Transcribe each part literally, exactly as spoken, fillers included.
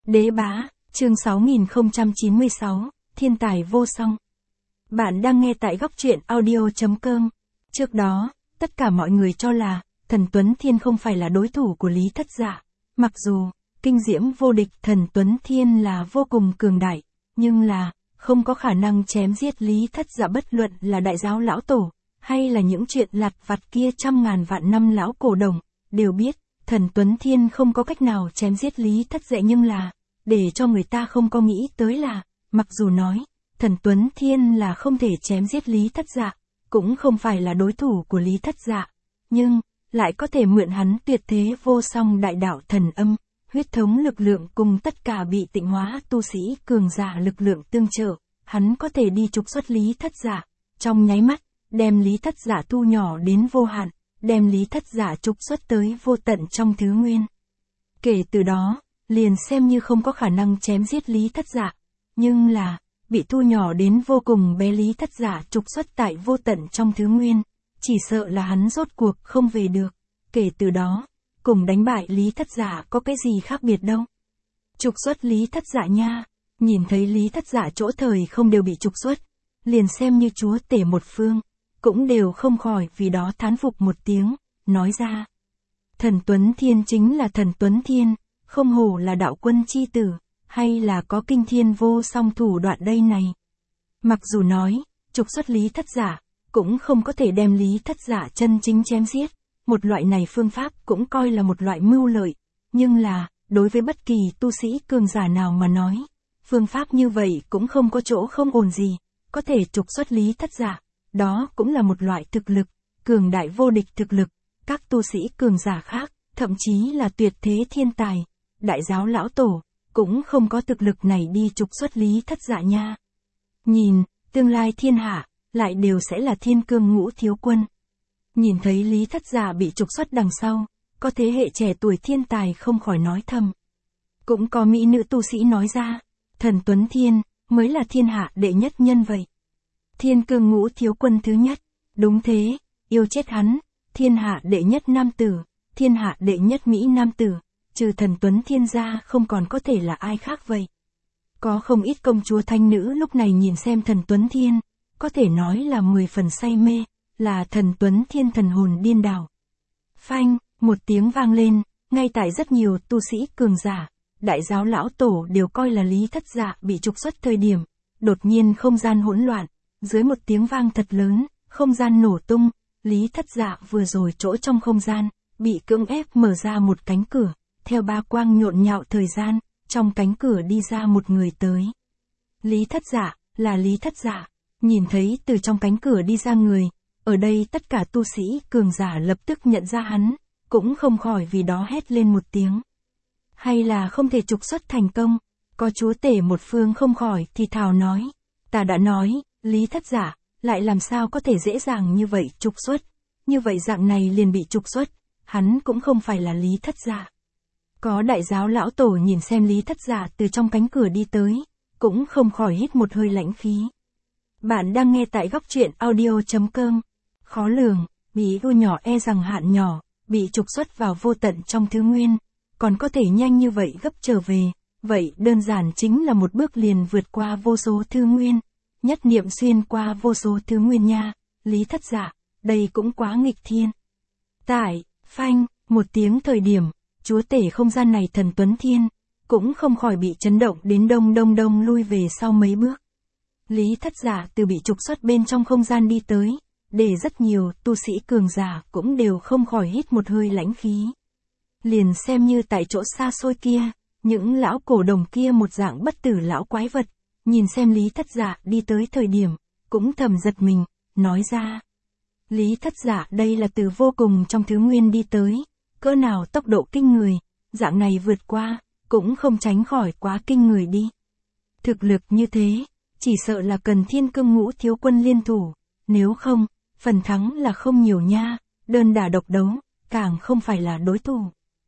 Đế bá, chương sáu nghìn không trăm chín mươi sáu, thiên tài vô song. Bạn đang nghe tại góc truyện audio chấm com. Trước đó, tất cả mọi người cho là, thần Tuấn Thiên không phải là đối thủ của Lý Thất Dạ. Mặc dù, kinh diễm vô địch thần Tuấn Thiên là vô cùng cường đại, nhưng là, không có khả năng chém giết Lý Thất Dạ, bất luận là đại giáo lão tổ, hay là những chuyện lặt vặt kia trăm ngàn vạn năm lão cổ đồng, đều biết, thần Tuấn Thiên không có cách nào chém giết Lý Thất Dạ, nhưng là, để cho người ta không có nghĩ tới là, mặc dù nói, thần Tuấn Thiên là không thể chém giết Lý Thất Dạ, cũng không phải là đối thủ của Lý Thất Dạ, nhưng, lại có thể mượn hắn tuyệt thế vô song đại đạo thần âm, huyết thống lực lượng cùng tất cả bị tịnh hóa tu sĩ cường giả lực lượng tương trợ, hắn có thể đi trục xuất Lý Thất Dạ, trong nháy mắt, đem Lý Thất Dạ thu nhỏ đến vô hạn, đem Lý Thất Dạ trục xuất tới vô tận trong thứ nguyên. Kể từ đó, liền xem như không có khả năng chém giết Lý Thất Dạ, nhưng là, bị thu nhỏ đến vô cùng bé Lý Thất Dạ trục xuất tại vô tận trong thứ nguyên, chỉ sợ là hắn rốt cuộc không về được, kể từ đó, cùng đánh bại Lý Thất Dạ có cái gì khác biệt đâu. Trục xuất Lý Thất Dạ nha, nhìn thấy Lý Thất Dạ chỗ thời không đều bị trục xuất, liền xem như chúa tể một phương, cũng đều không khỏi vì đó thán phục một tiếng, nói ra. Thần Tuấn Thiên chính là thần Tuấn Thiên, không hổ là đạo quân chi tử, hay là có kinh thiên vô song thủ đoạn đây này. Mặc dù nói, trục xuất Lý Thất Dạ, cũng không có thể đem Lý Thất Dạ chân chính chém giết, một loại này phương pháp cũng coi là một loại mưu lợi, nhưng là, đối với bất kỳ tu sĩ cường giả nào mà nói, phương pháp như vậy cũng không có chỗ không ổn gì, có thể trục xuất Lý Thất Dạ, đó cũng là một loại thực lực, cường đại vô địch thực lực, các tu sĩ cường giả khác, thậm chí là tuyệt thế thiên tài, đại giáo lão tổ, cũng không có thực lực này đi trục xuất Lý Thất Dạ nha. Nhìn, tương lai thiên hạ, lại đều sẽ là thiên cương ngũ thiếu quân. Nhìn thấy Lý Thất Dạ bị trục xuất đằng sau, có thế hệ trẻ tuổi thiên tài không khỏi nói thầm. Cũng có mỹ nữ tu sĩ nói ra, thần Tuấn Thiên, mới là thiên hạ đệ nhất nhân vậy. Thiên cương ngũ thiếu quân thứ nhất, đúng thế, yêu chết hắn, thiên hạ đệ nhất nam tử, thiên hạ đệ nhất mỹ nam tử, trừ thần Tuấn Thiên ra không còn có thể là ai khác vậy. Có không ít công chúa thanh nữ lúc này nhìn xem thần Tuấn Thiên, có thể nói là mười phần say mê, là thần Tuấn Thiên thần hồn điên đảo. Phanh, một tiếng vang lên, ngay tại rất nhiều tu sĩ cường giả, đại giáo lão tổ đều coi là Lý Thất Dạ bị trục xuất thời điểm, đột nhiên không gian hỗn loạn, dưới một tiếng vang thật lớn, không gian nổ tung, Lý Thất Dạ vừa rồi chỗ trong không gian, bị cưỡng ép mở ra một cánh cửa, theo ba quang nhộn nhạo thời gian, trong cánh cửa đi ra một người tới. Lý Thất Dạ, là Lý Thất Dạ, nhìn thấy từ trong cánh cửa đi ra người, ở đây tất cả tu sĩ cường giả lập tức nhận ra hắn, cũng không khỏi vì đó hét lên một tiếng. Hay là không thể trục xuất thành công, có chúa tể một phương không khỏi thì thào nói, ta đã nói, Lý Thất Dạ, lại làm sao có thể dễ dàng như vậy trục xuất, như vậy dạng này liền bị trục xuất, hắn cũng không phải là Lý Thất Dạ. Có đại giáo lão tổ nhìn xem Lý Thất Dạ từ trong cánh cửa đi tới, cũng không khỏi hít một hơi lãnh khí. Bạn đang nghe tại góc truyện audio chấm com. Khó lường, bí ưu nhỏ e rằng hạn nhỏ, bị trục xuất vào vô tận trong thứ nguyên, còn có thể nhanh như vậy gấp trở về, vậy đơn giản chính là một bước liền vượt qua vô số thứ nguyên, nhất niệm xuyên qua vô số thứ nguyên nha, Lý Thất Dạ, đây cũng quá nghịch thiên. Tại, phanh, một tiếng thời điểm, chúa tể không gian này thần Tuấn Thiên, cũng không khỏi bị chấn động đến đông đông đông lui về sau mấy bước. Lý Thất Dạ từ bị trục xuất bên trong không gian đi tới, để rất nhiều tu sĩ cường giả cũng đều không khỏi hít một hơi lãnh khí. Liền xem như tại chỗ xa xôi kia, những lão cổ đồng kia một dạng bất tử lão quái vật, nhìn xem Lý Thất Dạ đi tới thời điểm, cũng thầm giật mình, nói ra. Lý Thất Dạ đây là từ vô cùng trong thứ nguyên đi tới, cỡ nào tốc độ kinh người, dạng này vượt qua, cũng không tránh khỏi quá kinh người đi. Thực lực như thế, chỉ sợ là cần thiên cương ngũ thiếu quân liên thủ, nếu không, phần thắng là không nhiều nha, đơn đả độc đấu, càng không phải là đối thủ.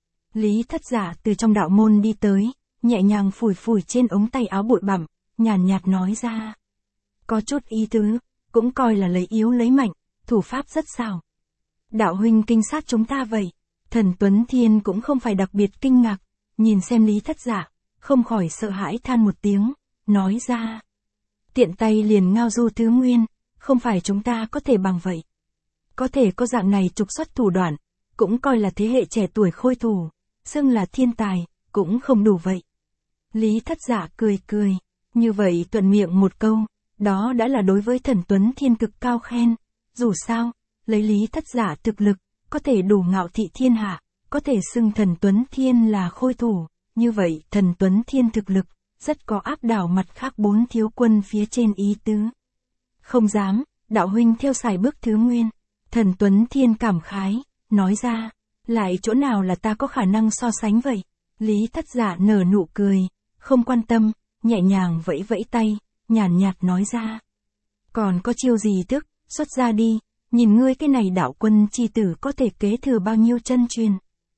Lý Thất Dạ từ trong đạo môn đi tới, nhẹ nhàng phủi phủi trên ống tay áo bụi bặm, nhàn nhạt nói ra. Có chút ý tứ, cũng coi là lấy yếu lấy mạnh, thủ pháp rất xảo. Đạo huynh kinh sát chúng ta vậy, thần Tuấn Thiên cũng không phải đặc biệt kinh ngạc, nhìn xem Lý Thất Dạ, không khỏi sợ hãi than một tiếng, nói ra. Tiện tay liền ngao du thứ nguyên, không phải chúng ta có thể bằng vậy. Có thể có dạng này trục xuất thủ đoạn, cũng coi là thế hệ trẻ tuổi khôi thủ, xưng là thiên tài, cũng không đủ vậy. Lý Thất Dạ cười cười, như vậy thuận miệng một câu, đó đã là đối với Thần Tuấn Thiên cực cao khen. Dù sao, lấy Lý Thất Dạ thực lực, có thể đủ ngạo thị thiên hạ, có thể xưng Thần Tuấn Thiên là khôi thủ, như vậy Thần Tuấn Thiên thực lực, rất có áp đảo mặt khác bốn thiếu quân phía trên ý tứ. Không dám, đạo huynh theo xài bước thứ nguyên. Thần Tuấn Thiên cảm khái, nói ra, lại chỗ nào là ta có khả năng so sánh vậy? Lý Thất Dạ nở nụ cười, không quan tâm, nhẹ nhàng vẫy vẫy tay, nhàn nhạt nói ra. Còn có chiêu gì thức, xuất ra đi, nhìn ngươi cái này đạo quân chi tử có thể kế thừa bao nhiêu chân truyền.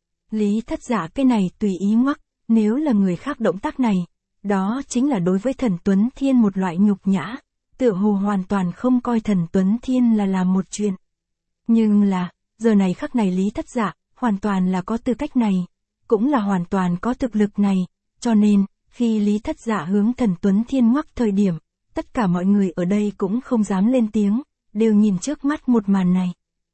Lý Thất Dạ cái này tùy ý ngoắc, nếu là người khác động tác này, đó chính là đối với Thần Tuấn Thiên một loại nhục nhã, tựa hồ hoàn toàn không coi Thần Tuấn Thiên là làm một chuyện. Nhưng là, giờ này khắc này Lý Thất Dạ, hoàn toàn là có tư cách này, cũng là hoàn toàn có thực lực này, cho nên, khi Lý Thất Dạ hướng Thần Tuấn Thiên ngoắc thời điểm, tất cả mọi người ở đây cũng không dám lên tiếng, đều nhìn trước mắt một màn này.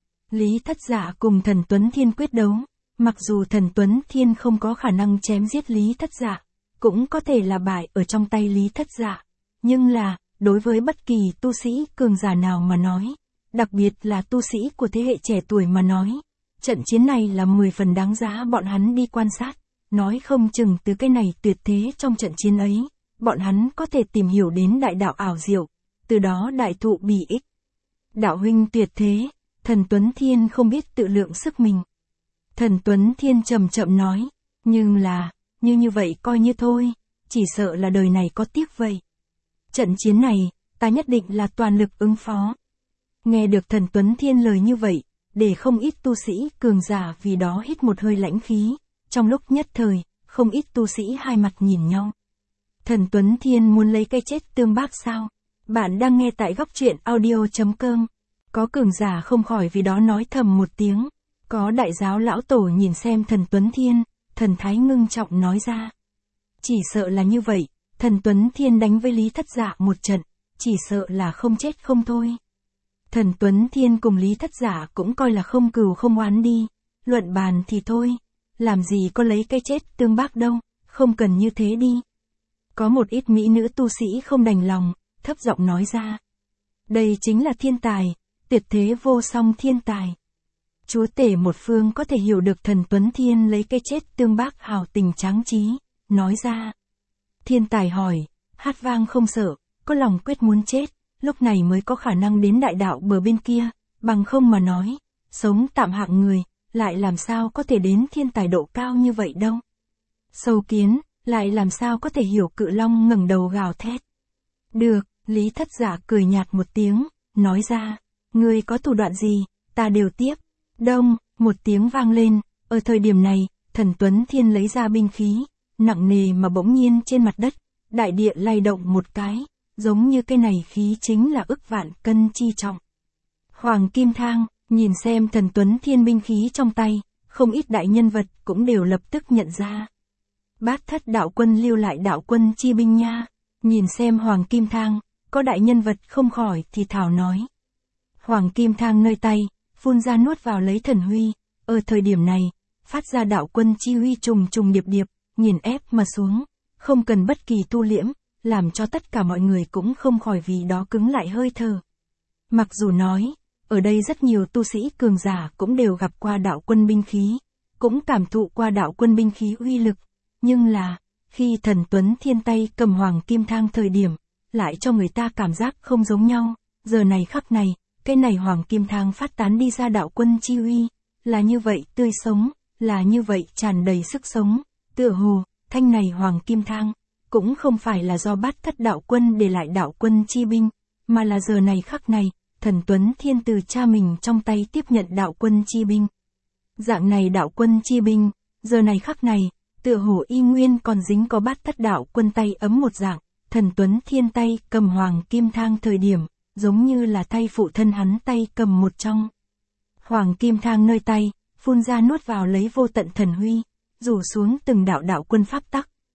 Lý Thất Dạ cùng Thần Tuấn Thiên quyết đấu, mặc dù Thần Tuấn Thiên không có khả năng chém giết Lý Thất Dạ, cũng có thể là bại ở trong tay Lý Thất Dạ, nhưng là, đối với bất kỳ tu sĩ cường giả nào mà nói, đặc biệt là tu sĩ của thế hệ trẻ tuổi mà nói, trận chiến này là mười phần đáng giá bọn hắn đi quan sát, nói không chừng từ cái này tuyệt thế trong trận chiến ấy, bọn hắn có thể tìm hiểu đến đại đạo ảo diệu, từ đó đại thụ bỉ ích. Đạo huynh tuyệt thế, Thần Tuấn Thiên không biết tự lượng sức mình. Thần Tuấn Thiên chậm chậm nói, nhưng là, như như vậy coi như thôi, chỉ sợ là đời này có tiếc vậy. Trận chiến này, ta nhất định là toàn lực ứng phó. Nghe được Thần Tuấn Thiên lời như vậy, để không ít tu sĩ cường giả vì đó hít một hơi lãnh khí, trong lúc nhất thời, không ít tu sĩ hai mặt nhìn nhau. Thần Tuấn Thiên muốn lấy cây chết tương bác sao? Bạn đang nghe tại góc truyện audio chấm com. Có cường giả không khỏi vì đó nói thầm một tiếng. Có đại giáo lão tổ nhìn xem Thần Tuấn Thiên, thần thái ngưng trọng nói ra. Chỉ sợ là như vậy, Thần Tuấn Thiên đánh với Lý Thất Dạ một trận, chỉ sợ là không chết không thôi. Thần Tuấn Thiên cùng Lý Thất Dạ cũng coi là không cừu không oán đi, luận bàn thì thôi, làm gì có lấy cái chết tương bác đâu, không cần như thế đi. Có một ít mỹ nữ tu sĩ không đành lòng, thấp giọng nói ra. Đây chính là thiên tài, tuyệt thế vô song thiên tài. Chúa tể một phương có thể hiểu được Thần Tuấn Thiên lấy cái chết tương bác hào tình tráng trí, nói ra. Thiên tài hỏi, hát vang không sợ, có lòng quyết muốn chết, lúc này mới có khả năng đến đại đạo bờ bên kia, bằng không mà nói, sống tạm hạng người, lại làm sao có thể đến thiên tài độ cao như vậy đâu. Sâu kiến, lại làm sao có thể hiểu cự long ngẩng đầu gào thét. Được, Lý Thất Dạ cười nhạt một tiếng, nói ra, ngươi có thủ đoạn gì, ta đều tiếp. Đông, một tiếng vang lên, ở thời điểm này, Thần Tuấn Thiên lấy ra binh khí, nặng nề mà bỗng nhiên trên mặt đất, đại địa lay động một cái, giống như cái này khí chính là ức vạn cân chi trọng. Hoàng Kim Thang, nhìn xem Thần Tuấn Thiên binh khí trong tay, không ít đại nhân vật cũng đều lập tức nhận ra. Bát Thất đạo quân lưu lại đạo quân chi binh nha, nhìn xem Hoàng Kim Thang, có đại nhân vật không khỏi thì thảo nói. Hoàng Kim Thang nơi tay, phun ra nuốt vào lấy thần huy, ở thời điểm này, phát ra đạo quân chi huy trùng trùng điệp điệp, nghiền ép mà xuống, không cần bất kỳ tu liễm, làm cho tất cả mọi người cũng không khỏi vì đó cứng lại hơi thở. Mặc dù nói, ở đây rất nhiều tu sĩ cường giả cũng đều gặp qua đạo quân binh khí, cũng cảm thụ qua đạo quân binh khí uy lực, nhưng là, khi Thần Tuấn Thiên tay cầm Hoàng Kim Thang thời điểm, lại cho người ta cảm giác không giống nhau, giờ này khắc này, cái này Hoàng Kim Thang phát tán đi ra đạo quân chi uy, là như vậy tươi sống, là như vậy tràn đầy sức sống, tựa hồ, thanh này Hoàng Kim Thang, cũng không phải là do Bát Thất đạo quân để lại đạo quân chi binh, mà là giờ này khắc này, Thần Tuấn Thiên từ cha mình trong tay tiếp nhận đạo quân chi binh. Dạng này đạo quân chi binh, giờ này khắc này, tựa hồ y nguyên còn dính có Bát Thất đạo quân tay ấm một dạng, Thần Tuấn Thiên tay cầm Hoàng Kim Thang thời điểm, giống như là tay phụ thân hắn tay cầm một trong. Hoàng Kim Thang nơi tay, phun ra nuốt vào lấy vô tận thần huy, rủ xuống từng đạo đạo quân pháp tắc,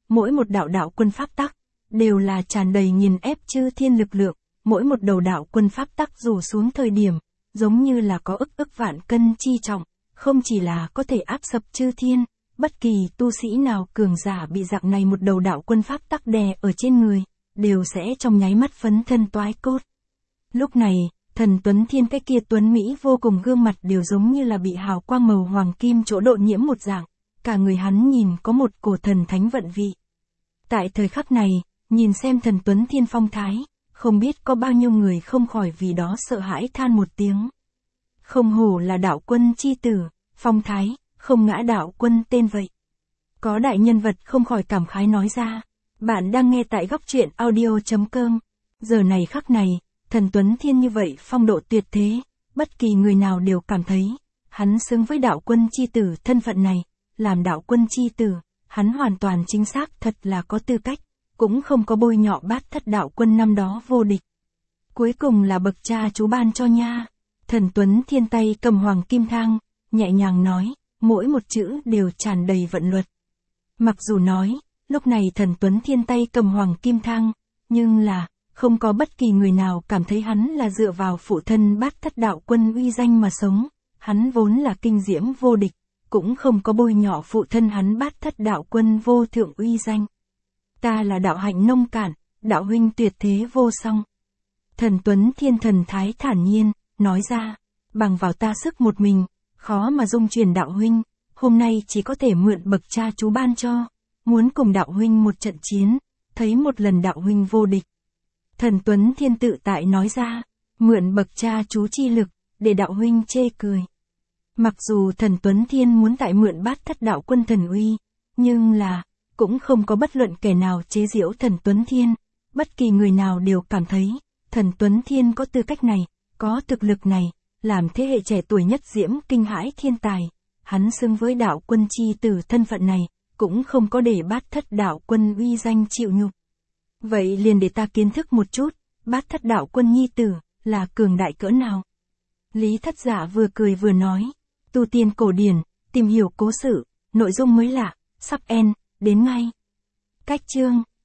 mỗi một đạo đạo quân pháp tắc, đều là tràn đầy nghiền ép chư thiên lực lượng, mỗi một đầu đạo quân pháp tắc rủ xuống thời điểm, giống như là có ức ức vạn cân chi trọng, không chỉ là có thể áp sập chư thiên, bất kỳ tu sĩ nào cường giả bị dạng này một đầu đạo quân pháp tắc đè ở trên người, đều sẽ trong nháy mắt phấn thân toái cốt. Lúc này, Thần Tuấn Thiên cái kia tuấn Mỹ vô cùng gương mặt đều giống như là bị hào quang màu hoàng kim chỗ độ nhiễm một dạng, cả người hắn nhìn có một cổ thần thánh vận vị. Tại thời khắc này, nhìn xem Thần Tuấn Thiên phong thái, không biết có bao nhiêu người không khỏi vì đó sợ hãi than một tiếng. Không hổ là đạo quân chi tử, phong thái, không ngã đạo quân tên vậy. Có đại nhân vật không khỏi cảm khái nói ra. Bạn đang nghe tại góc truyện audio chấm com. Giờ này khắc này, Thần Tuấn Thiên như vậy phong độ tuyệt thế, bất kỳ người nào đều cảm thấy, hắn xứng với đạo quân chi tử thân phận này, làm đạo quân chi tử, hắn hoàn toàn chính xác thật là có tư cách, cũng không có bôi nhọ Bát Thất đạo quân năm đó vô địch. Cuối cùng là bậc cha chú ban cho nha. Thần Tuấn Thiên tay cầm hoàng kim thang, nhẹ nhàng nói, mỗi một chữ đều tràn đầy vận luật. Mặc dù nói, lúc này Thần Tuấn Thiên tay cầm hoàng kim thang, nhưng là, không có bất kỳ người nào cảm thấy hắn là dựa vào phụ thân Bát Thất đạo quân uy danh mà sống, hắn vốn là kinh diễm vô địch, cũng không có bôi nhọ phụ thân hắn Bát Thất đạo quân vô thượng uy danh. Ta là đạo hạnh nông cạn, đạo huynh tuyệt thế vô song. Thần Tuấn Thiên thần thái thản nhiên, nói ra, bằng vào ta sức một mình, khó mà dung truyền đạo huynh, hôm nay chỉ có thể mượn bậc cha chú ban cho, muốn cùng đạo huynh một trận chiến, thấy một lần đạo huynh vô địch. Thần Tuấn Thiên tự tại nói ra, mượn bậc cha chú chi lực, để đạo huynh chê cười. Mặc dù Thần Tuấn Thiên muốn tại mượn Bát Thất đạo quân thần uy, nhưng là, cũng không có bất luận kẻ nào chế giễu Thần Tuấn Thiên, bất kỳ người nào đều cảm thấy, Thần Tuấn Thiên có tư cách này, có thực lực này, làm thế hệ trẻ tuổi nhất diễm kinh hãi thiên tài, hắn xứng với đạo quân chi tử thân phận này, cũng không có để Bát Thất đạo quân uy danh chịu nhục. Vậy liền để ta kiến thức một chút, Bát Thất đạo quân nhi tử, là cường đại cỡ nào. Lý Thất Giả vừa cười vừa nói, tu tiên cổ điển, tìm hiểu cố sự, nội dung mới lạ, sắp end, đến ngay. Cách chương